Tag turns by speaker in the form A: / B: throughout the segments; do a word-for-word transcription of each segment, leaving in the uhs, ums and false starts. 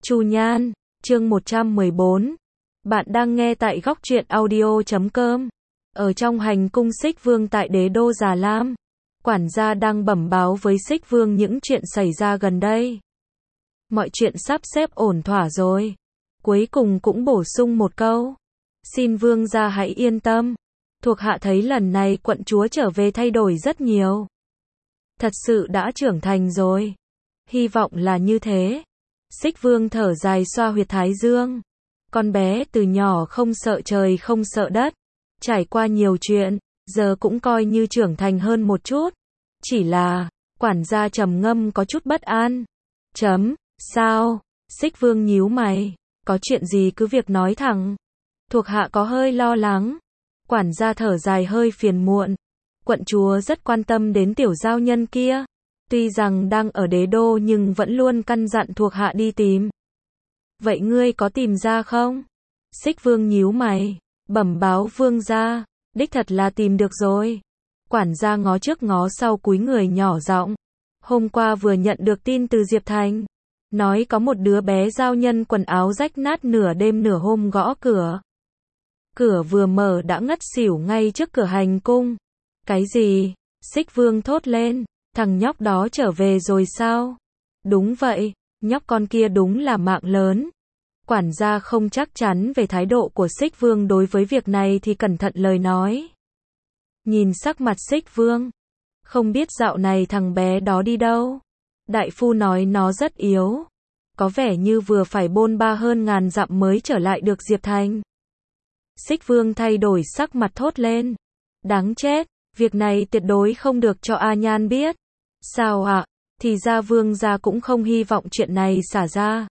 A: Chu Nhan, chương một trăm mười bốn. Bạn đang nghe tại góc truyện audio chấm com. Ở trong hành cung Xích Vương tại đế đô Già Lam, quản gia đang bẩm báo với Xích Vương những chuyện xảy ra gần đây. Mọi chuyện sắp xếp ổn thỏa rồi. Cuối cùng cũng bổ sung một câu. Xin Vương gia hãy yên tâm. Thuộc hạ thấy lần này quận chúa trở về thay đổi rất nhiều. Thật sự đã trưởng thành rồi. Hy vọng là như thế. Xích Vương thở dài xoa huyệt thái dương. Con bé từ nhỏ không sợ trời không sợ đất. Trải qua nhiều chuyện, giờ cũng coi như trưởng thành hơn một chút. Chỉ là, quản gia trầm ngâm có chút bất an. Chấm, sao? Xích Vương nhíu mày. Có chuyện gì cứ việc nói thẳng. Thuộc hạ có hơi lo lắng. Quản gia thở dài hơi phiền muộn. Quận chúa rất quan tâm đến tiểu giao nhân kia. Tuy rằng đang ở đế đô nhưng vẫn luôn căn dặn thuộc hạ đi tìm. Vậy ngươi có tìm ra không? Xích Vương nhíu mày. Bẩm báo vương gia. Đích thật là tìm được rồi. Quản gia ngó trước ngó sau cúi người nhỏ giọng. Hôm qua vừa nhận được tin từ Diệp Thành. Nói có một đứa bé giao nhân quần áo rách nát nửa đêm nửa hôm gõ cửa. Cửa vừa mở đã ngất xỉu ngay trước cửa hành cung. Cái gì? Xích Vương thốt lên. Thằng nhóc đó trở về rồi sao? Đúng vậy, nhóc con kia đúng là mạng lớn. Quản gia không chắc chắn về thái độ của Xích Vương đối với việc này thì cẩn thận lời nói. Nhìn sắc mặt Xích Vương. Không biết dạo này thằng bé đó đi đâu? Đại phu nói nó rất yếu. Có vẻ như vừa phải bôn ba hơn ngàn dặm mới trở lại được Diệp Thành. Xích Vương thay đổi sắc mặt thốt lên. Đáng chết, việc này tuyệt đối không được cho A Nhan biết. Sao ạ? À? Thì ra vương gia cũng không hy vọng chuyện này xả ra.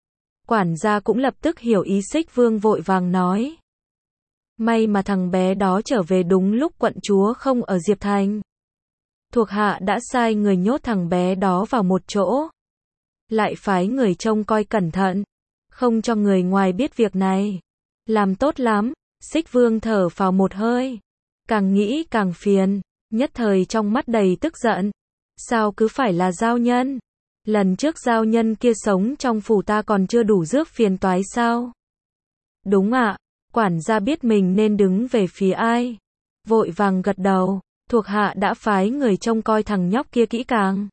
A: Quản gia cũng lập tức hiểu ý Xích Vương vội vàng nói. May mà thằng bé đó trở về đúng lúc quận chúa không ở Diệp Thành. Thuộc hạ đã sai người nhốt thằng bé đó vào một chỗ. Lại phái người trông coi cẩn thận. Không cho người ngoài biết việc này. Làm tốt lắm. Xích Vương thở phào một hơi. Càng nghĩ càng phiền. Nhất thời trong mắt đầy tức giận. Sao cứ phải là giao nhân? Lần trước giao nhân kia sống trong phủ ta còn chưa đủ rước phiền toái sao? Đúng ạ, à, quản gia biết mình nên đứng về phía ai. Vội vàng gật đầu, thuộc hạ đã phái người trông coi thằng nhóc kia kỹ càng.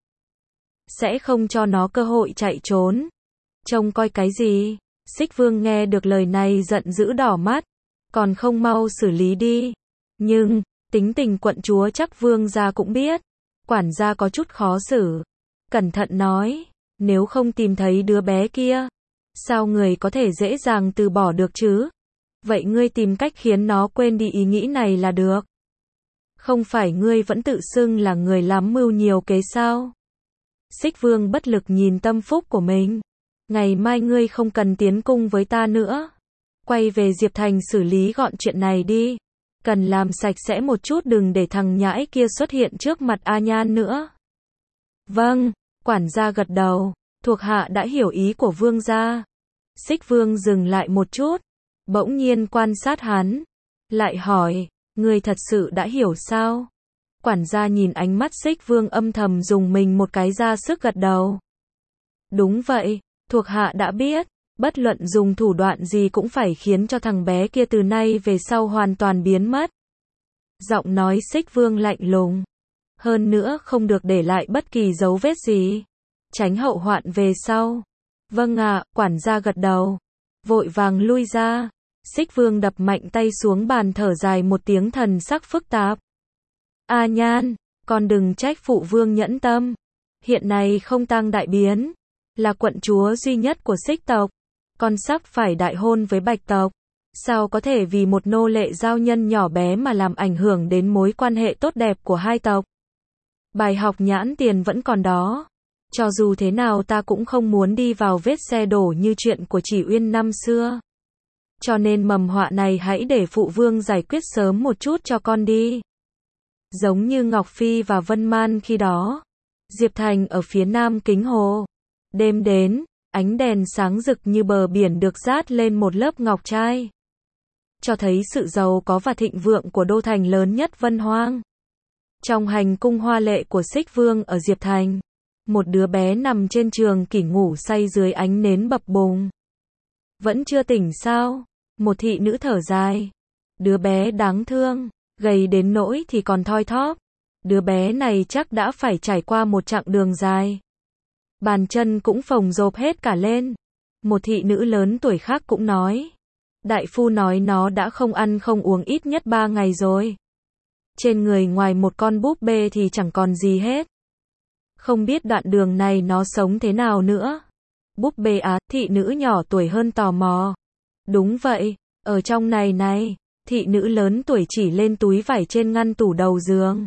A: Sẽ không cho nó cơ hội chạy trốn. Trông coi cái gì? Xích Vương nghe được lời này giận dữ đỏ mắt. Còn không mau xử lý đi. Nhưng, tính tình quận chúa chắc vương gia cũng biết. Quản gia có chút khó xử. Cẩn thận nói, nếu không tìm thấy đứa bé kia, sao người có thể dễ dàng từ bỏ được chứ? Vậy ngươi tìm cách khiến nó quên đi ý nghĩ này là được. Không phải ngươi vẫn tự xưng là người lắm mưu nhiều kế sao? Xích Vương bất lực nhìn tâm phúc của mình. Ngày mai ngươi không cần tiến cung với ta nữa. Quay về Diệp Thành xử lý gọn chuyện này đi. Cần làm sạch sẽ một chút đừng để thằng nhãi kia xuất hiện trước mặt A Nhan nữa. Vâng, quản gia gật đầu, thuộc hạ đã hiểu ý của vương gia. Xích Vương dừng lại một chút, bỗng nhiên quan sát hắn, lại hỏi, ngươi thật sự đã hiểu sao? Quản gia nhìn ánh mắt Xích Vương âm thầm dùng mình một cái ra sức gật đầu. Đúng vậy, thuộc hạ đã biết. Bất luận dùng thủ đoạn gì cũng phải khiến cho thằng bé kia từ nay về sau hoàn toàn biến mất. Giọng nói Xích Vương lạnh lùng. Hơn nữa không được để lại bất kỳ dấu vết gì. Tránh hậu hoạn về sau. Vâng ạ, quản gia gật đầu. Vội vàng lui ra. Xích Vương đập mạnh tay xuống bàn thở dài một tiếng thần sắc phức tạp. A Nhan, con đừng trách phụ vương nhẫn tâm. Hiện nay không tang đại biến. Là quận chúa duy nhất của Xích tộc. Con sắp phải đại hôn với Bạch tộc. Sao có thể vì một nô lệ giao nhân nhỏ bé mà làm ảnh hưởng đến mối quan hệ tốt đẹp của hai tộc? Bài học nhãn tiền vẫn còn đó. Cho dù thế nào ta cũng không muốn đi vào vết xe đổ như chuyện của Chỉ Uyên năm xưa. Cho nên mầm họa này hãy để phụ vương giải quyết sớm một chút cho con đi. Giống như Ngọc Phi và Vân Man khi đó. Diệp Thành ở phía nam Kính Hồ. Đêm đến. Ánh đèn sáng rực như bờ biển được dát lên một lớp ngọc trai. Cho thấy sự giàu có và thịnh vượng của đô thành lớn nhất Vân Hoang. Trong hành cung hoa lệ của Xích Vương ở Diệp Thành. Một đứa bé nằm trên trường kỷ ngủ say dưới ánh nến bập bùng. Vẫn chưa tỉnh sao? Một thị nữ thở dài. Đứa bé đáng thương, gầy đến nỗi thì còn thoi thóp. Đứa bé này chắc đã phải trải qua một chặng đường dài. Bàn chân cũng phồng rộp hết cả lên. Một thị nữ lớn tuổi khác cũng nói. Đại phu nói nó đã không ăn không uống ít nhất ba ngày rồi. Trên người ngoài một con búp bê thì chẳng còn gì hết. Không biết đoạn đường này nó sống thế nào nữa. Búp bê á, thị nữ nhỏ tuổi hơn tò mò. Đúng vậy, ở trong này này, thị nữ lớn tuổi chỉ lên túi vải trên ngăn tủ đầu giường.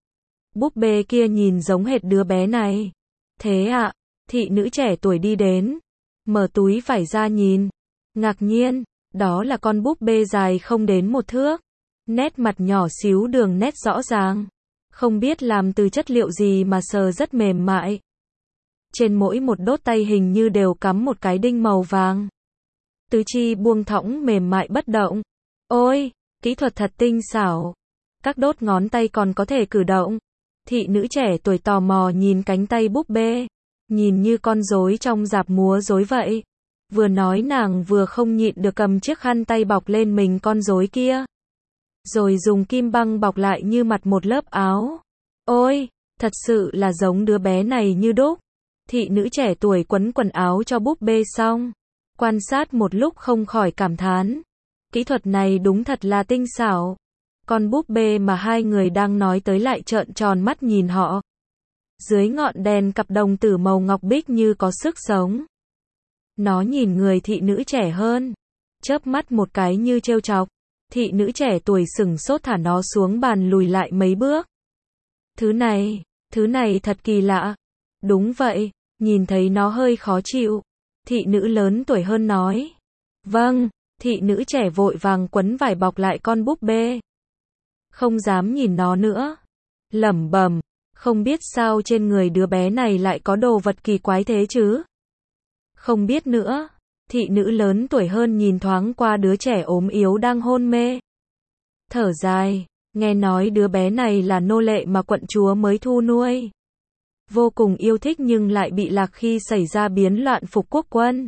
A: Búp bê kia nhìn giống hệt đứa bé này. Thế ạ, à, thị nữ trẻ tuổi đi đến, mở túi vải ra nhìn. Ngạc nhiên, đó là con búp bê dài không đến một thước. Nét mặt nhỏ xíu đường nét rõ ràng. Không biết làm từ chất liệu gì mà sờ rất mềm mại. Trên mỗi một đốt tay hình như đều cắm một cái đinh màu vàng. Tứ chi buông thõng mềm mại bất động. Ôi, kỹ thuật thật tinh xảo. Các đốt ngón tay còn có thể cử động. Thị nữ trẻ tuổi tò mò nhìn cánh tay búp bê. Nhìn như con rối trong rạp múa rối vậy. Vừa nói nàng vừa không nhịn được cầm chiếc khăn tay bọc lên mình con rối kia. Rồi dùng kim băng bọc lại như mặt một lớp áo. Ôi, thật sự là giống đứa bé này như đúc. Thị nữ trẻ tuổi quấn quần áo cho búp bê xong. Quan sát một lúc không khỏi cảm thán. Kỹ thuật này đúng thật là tinh xảo. Con búp bê mà hai người đang nói tới lại trợn tròn mắt nhìn họ. Dưới ngọn đèn cặp đồng tử màu ngọc bích như có sức sống. Nó nhìn người thị nữ trẻ hơn. Chớp mắt một cái như trêu chọc. Thị nữ trẻ tuổi sừng sốt thả nó xuống bàn lùi lại mấy bước. Thứ này, thứ này thật kỳ lạ. Đúng vậy, nhìn thấy nó hơi khó chịu. Thị nữ lớn tuổi hơn nói. Vâng, thị nữ trẻ vội vàng quấn vải bọc lại con búp bê. Không dám nhìn nó nữa. Lẩm bẩm, không biết sao trên người đứa bé này lại có đồ vật kỳ quái thế chứ. Không biết nữa. Thị nữ lớn tuổi hơn nhìn thoáng qua đứa trẻ ốm yếu đang hôn mê. Thở dài, nghe nói đứa bé này là nô lệ mà quận chúa mới thu nuôi. Vô cùng yêu thích nhưng lại bị lạc khi xảy ra biến loạn phục quốc quân.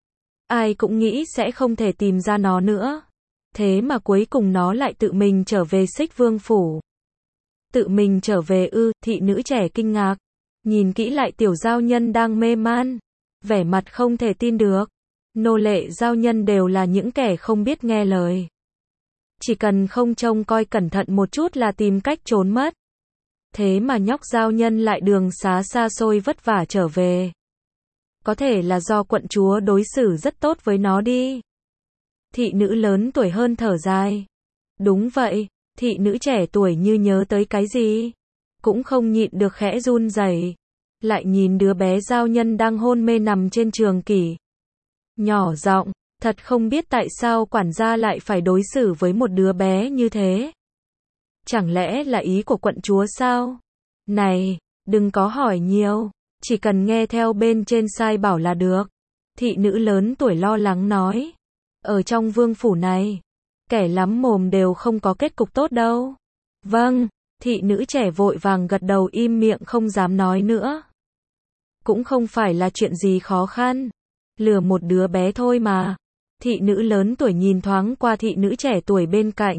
A: Ai cũng nghĩ sẽ không thể tìm ra nó nữa. Thế mà cuối cùng nó lại tự mình trở về Xích Vương phủ. Tự mình trở về ư, thị nữ trẻ kinh ngạc. Nhìn kỹ lại tiểu giao nhân đang mê man. Vẻ mặt không thể tin được. Nô lệ giao nhân đều là những kẻ không biết nghe lời. Chỉ cần không trông coi cẩn thận một chút là tìm cách trốn mất. Thế mà nhóc giao nhân lại đường xá xa xôi vất vả trở về. Có thể là do quận chúa đối xử rất tốt với nó đi. Thị nữ lớn tuổi hơn thở dài. Đúng vậy, thị nữ trẻ tuổi như nhớ tới cái gì. Cũng không nhịn được khẽ run rẩy. Lại nhìn đứa bé giao nhân đang hôn mê nằm trên trường kỷ. Nhỏ giọng, thật không biết tại sao quản gia lại phải đối xử với một đứa bé như thế. Chẳng lẽ là ý của quận chúa sao? Này, đừng có hỏi nhiều, chỉ cần nghe theo bên trên sai bảo là được. Thị nữ lớn tuổi lo lắng nói. Ở trong vương phủ này, kẻ lắm mồm đều không có kết cục tốt đâu. Vâng, thị nữ trẻ vội vàng gật đầu im miệng không dám nói nữa. Cũng không phải là chuyện gì khó khăn. Lừa một đứa bé thôi mà. Thị nữ lớn tuổi nhìn thoáng qua thị nữ trẻ tuổi bên cạnh.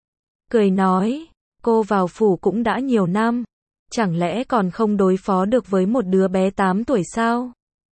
A: Cười nói, cô vào phủ cũng đã nhiều năm. Chẳng lẽ còn không đối phó được với một đứa bé tám tuổi sao?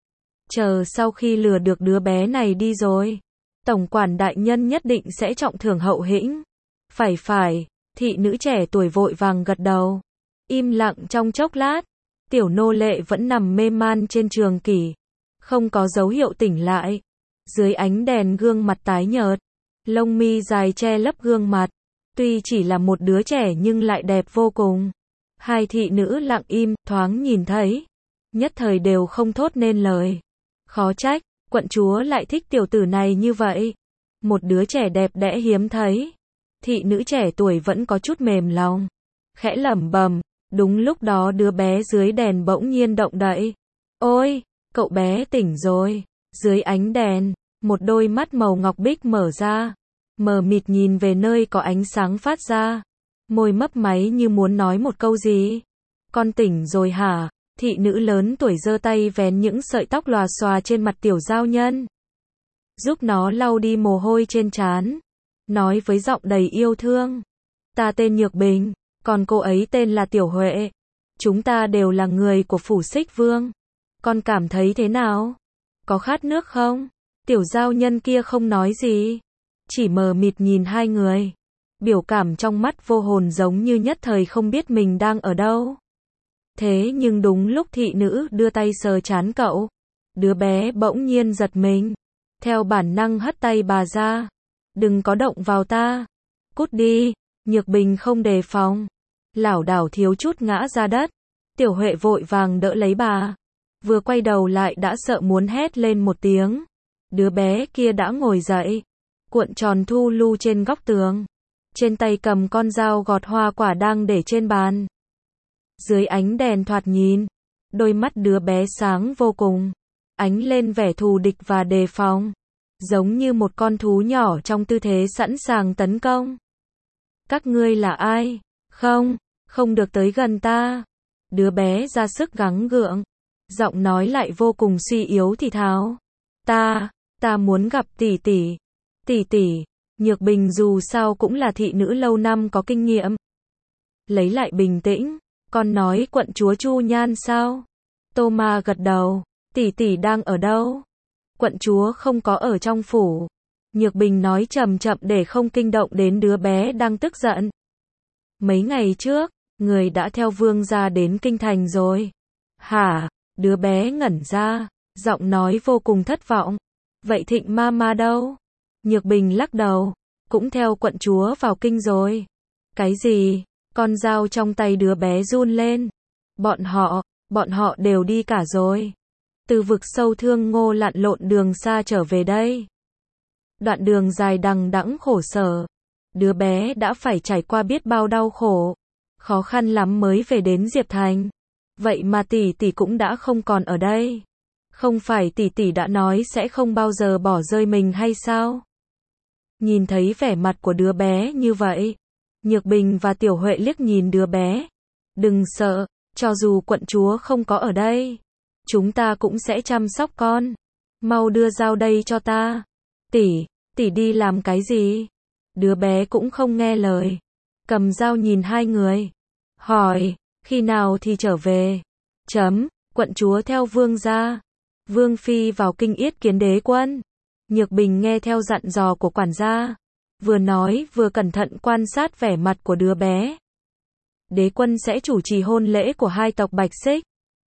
A: Chờ sau khi lừa được đứa bé này đi rồi. Tổng quản đại nhân nhất định sẽ trọng thưởng hậu hĩnh. Phải phải, thị nữ trẻ tuổi vội vàng gật đầu. Im lặng trong chốc lát. Tiểu nô lệ vẫn nằm mê man trên trường kỷ. Không có dấu hiệu tỉnh lại. Dưới ánh đèn gương mặt tái nhợt. Lông mi dài che lấp gương mặt. Tuy chỉ là một đứa trẻ nhưng lại đẹp vô cùng. Hai thị nữ lặng im, thoáng nhìn thấy. Nhất thời đều không thốt nên lời. Khó trách, quận chúa lại thích tiểu tử này như vậy. Một đứa trẻ đẹp đẽ hiếm thấy. Thị nữ trẻ tuổi vẫn có chút mềm lòng. Khẽ lẩm bẩm. Đúng lúc đó đứa bé dưới đèn bỗng nhiên động đậy. Ôi, cậu bé tỉnh rồi. Dưới ánh đèn, một đôi mắt màu ngọc bích mở ra. Mờ mịt nhìn về nơi có ánh sáng phát ra. Môi mấp máy như muốn nói một câu gì. Con tỉnh rồi hả? Thị nữ lớn tuổi giơ tay vén những sợi tóc lòa xòa trên mặt tiểu giao nhân, giúp nó lau đi mồ hôi trên trán, nói với giọng đầy yêu thương. Ta tên Nhược Bình, còn cô ấy tên là Tiểu Huệ. Chúng ta đều là người của phủ Xích Vương. Con cảm thấy thế nào? Có khát nước không? Tiểu giao nhân kia không nói gì, chỉ mờ mịt nhìn hai người. Biểu cảm trong mắt vô hồn giống như nhất thời không biết mình đang ở đâu. Thế nhưng đúng lúc thị nữ đưa tay sờ trán cậu, đứa bé bỗng nhiên giật mình. Theo bản năng hất tay bà ra. Đừng có động vào ta. Cút đi. Nhược Bình không đề phòng, lảo đảo thiếu chút ngã ra đất. Tiểu Huệ vội vàng đỡ lấy bà. Vừa quay đầu lại đã sợ muốn hét lên một tiếng. Đứa bé kia đã ngồi dậy, cuộn tròn thu lu trên góc tường. Trên tay cầm con dao gọt hoa quả đang để trên bàn. Dưới ánh đèn thoạt nhìn, đôi mắt đứa bé sáng vô cùng, ánh lên vẻ thù địch và đề phòng, giống như một con thú nhỏ trong tư thế sẵn sàng tấn công. Các ngươi là ai? Không, không được tới gần ta. Đứa bé ra sức gắng gượng, giọng nói lại vô cùng suy yếu thì thào. Ta, ta muốn gặp tỷ tỷ. Tỷ tỷ. Nhược Bình dù sao cũng là thị nữ lâu năm có kinh nghiệm. Lấy lại bình tĩnh, con nói quận chúa Chu Nhan sao? Tô Ma gật đầu. Tỷ tỷ đang ở đâu? Quận chúa không có ở trong phủ. Nhược Bình nói chậm chậm để không kinh động đến đứa bé đang tức giận. Mấy ngày trước, người đã theo vương gia đến kinh thành rồi. Hả? Đứa bé ngẩn ra, giọng nói vô cùng thất vọng. Vậy Thịnh ma ma đâu? Nhược Bình lắc đầu, cũng theo quận chúa vào kinh rồi. Cái gì? Con dao trong tay đứa bé run lên. Bọn họ, bọn họ đều đi cả rồi. Từ vực sâu Thương Ngô lặn lộn đường xa trở về đây. Đoạn đường dài đằng đẵng khổ sở. Đứa bé đã phải trải qua biết bao đau khổ. Khó khăn lắm mới về đến Diệp Thành. Vậy mà tỷ tỷ cũng đã không còn ở đây. Không phải tỷ tỷ đã nói sẽ không bao giờ bỏ rơi mình hay sao? Nhìn thấy vẻ mặt của đứa bé như vậy, Nhược Bình và Tiểu Huệ liếc nhìn đứa bé. Đừng sợ, cho dù quận chúa không có ở đây, chúng ta cũng sẽ chăm sóc con. Mau đưa dao đây cho ta. Tỷ, tỷ đi làm cái gì? Đứa bé cũng không nghe lời, cầm dao nhìn hai người, hỏi, khi nào thì trở về? Chấm, quận chúa theo vương gia. Vương phi vào kinh yết kiến đế quân. Nhược Bình nghe theo dặn dò của quản gia, vừa nói vừa cẩn thận quan sát vẻ mặt của đứa bé. Đế quân sẽ chủ trì hôn lễ của hai tộc Bạch Xích.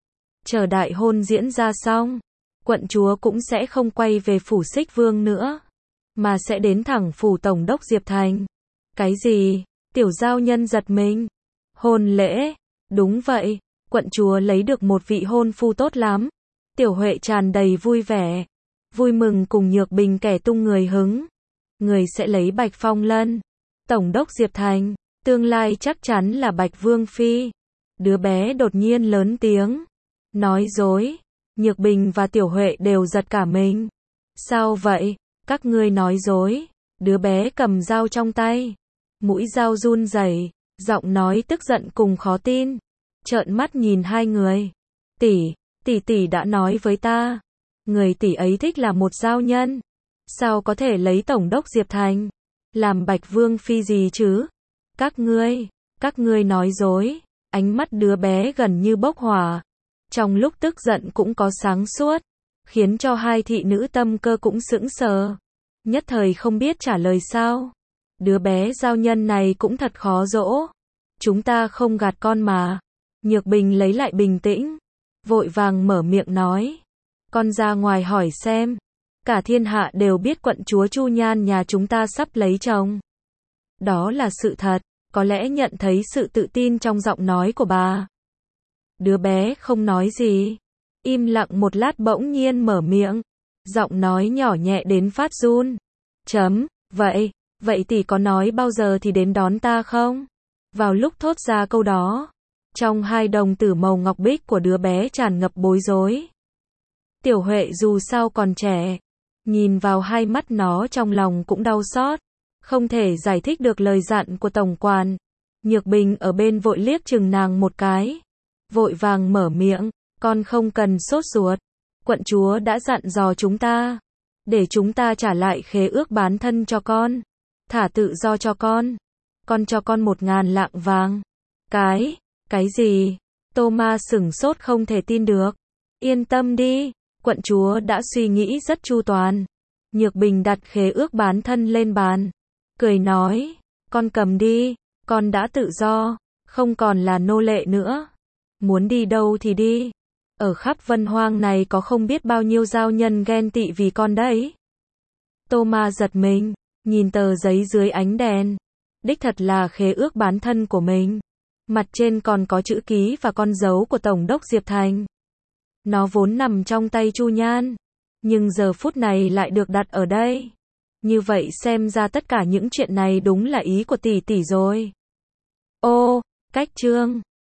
A: Chờ đại hôn diễn ra xong, quận chúa cũng sẽ không quay về phủ Xích Vương nữa, mà sẽ đến thẳng phủ tổng đốc Diệp Thành. Cái gì? Tiểu giao nhân giật mình. Hôn lễ? Đúng vậy, quận chúa lấy được một vị hôn phu tốt lắm. Tiểu Huệ tràn đầy vui vẻ, vui mừng cùng Nhược Bình kẻ tung người hứng. Người sẽ lấy Bạch Phong Lân, tổng đốc Diệp Thành, tương lai chắc chắn là Bạch Vương Phi. Đứa bé đột nhiên lớn tiếng, nói dối. Nhược Bình và Tiểu Huệ đều giật cả mình. Sao vậy? Các ngươi nói dối. Đứa bé cầm dao trong tay, mũi dao run rẩy, giọng nói tức giận cùng khó tin. Trợn mắt nhìn hai người. Tỷ, tỷ tỷ đã nói với ta, người tỷ ấy thích là một giao nhân. Sao có thể lấy tổng đốc Diệp Thành làm Bạch Vương Phi gì chứ? Các ngươi, các ngươi nói dối. Ánh mắt đứa bé gần như bốc hỏa, trong lúc tức giận cũng có sáng suốt, khiến cho hai thị nữ tâm cơ cũng sững sờ, nhất thời không biết trả lời sao. Đứa bé giao nhân này cũng thật khó dỗ. Chúng ta không gạt con mà. Nhược Bình lấy lại bình tĩnh, vội vàng mở miệng nói. Con ra ngoài hỏi xem. Cả thiên hạ đều biết quận chúa Chu Nhan nhà chúng ta sắp lấy chồng. Đó là sự thật. Có lẽ nhận thấy sự tự tin trong giọng nói của bà. Đứa bé không nói gì, im lặng một lát bỗng nhiên mở miệng, giọng nói nhỏ nhẹ đến phát run. Chấm, vậy, vậy tỷ có nói bao giờ thì đến đón ta không? Vào lúc thốt ra câu đó, trong hai đồng tử màu ngọc bích của đứa bé tràn ngập bối rối. Tiểu Huệ dù sao còn trẻ, nhìn vào hai mắt nó trong lòng cũng đau xót, không thể giải thích được lời dặn của tổng quản. Nhược Bình ở bên vội liếc chừng nàng một cái, vội vàng mở miệng, con không cần sốt ruột. Quận chúa đã dặn dò chúng ta, để chúng ta trả lại khế ước bán thân cho con, thả tự do cho con. Con cho con một ngàn lạng vàng. Cái, cái gì? Thomas sửng sốt không thể tin được. Yên tâm đi, quận chúa đã suy nghĩ rất chu toàn. Nhược Bình đặt khế ước bán thân lên bàn, cười nói, con cầm đi, con đã tự do, không còn là nô lệ nữa. Muốn đi đâu thì đi. Ở khắp Vân Hoang này có không biết bao nhiêu giao nhân ghen tị vì con đấy. Thomas giật mình, nhìn tờ giấy dưới ánh đèn. Đích thật là khế ước bán thân của mình. Mặt trên còn có chữ ký và con dấu của Tổng đốc Diệp Thành. Nó vốn nằm trong tay Chu Nhan, nhưng giờ phút này lại được đặt ở đây. Như vậy xem ra tất cả những chuyện này đúng là ý của tỷ tỷ rồi. Ô, cách chương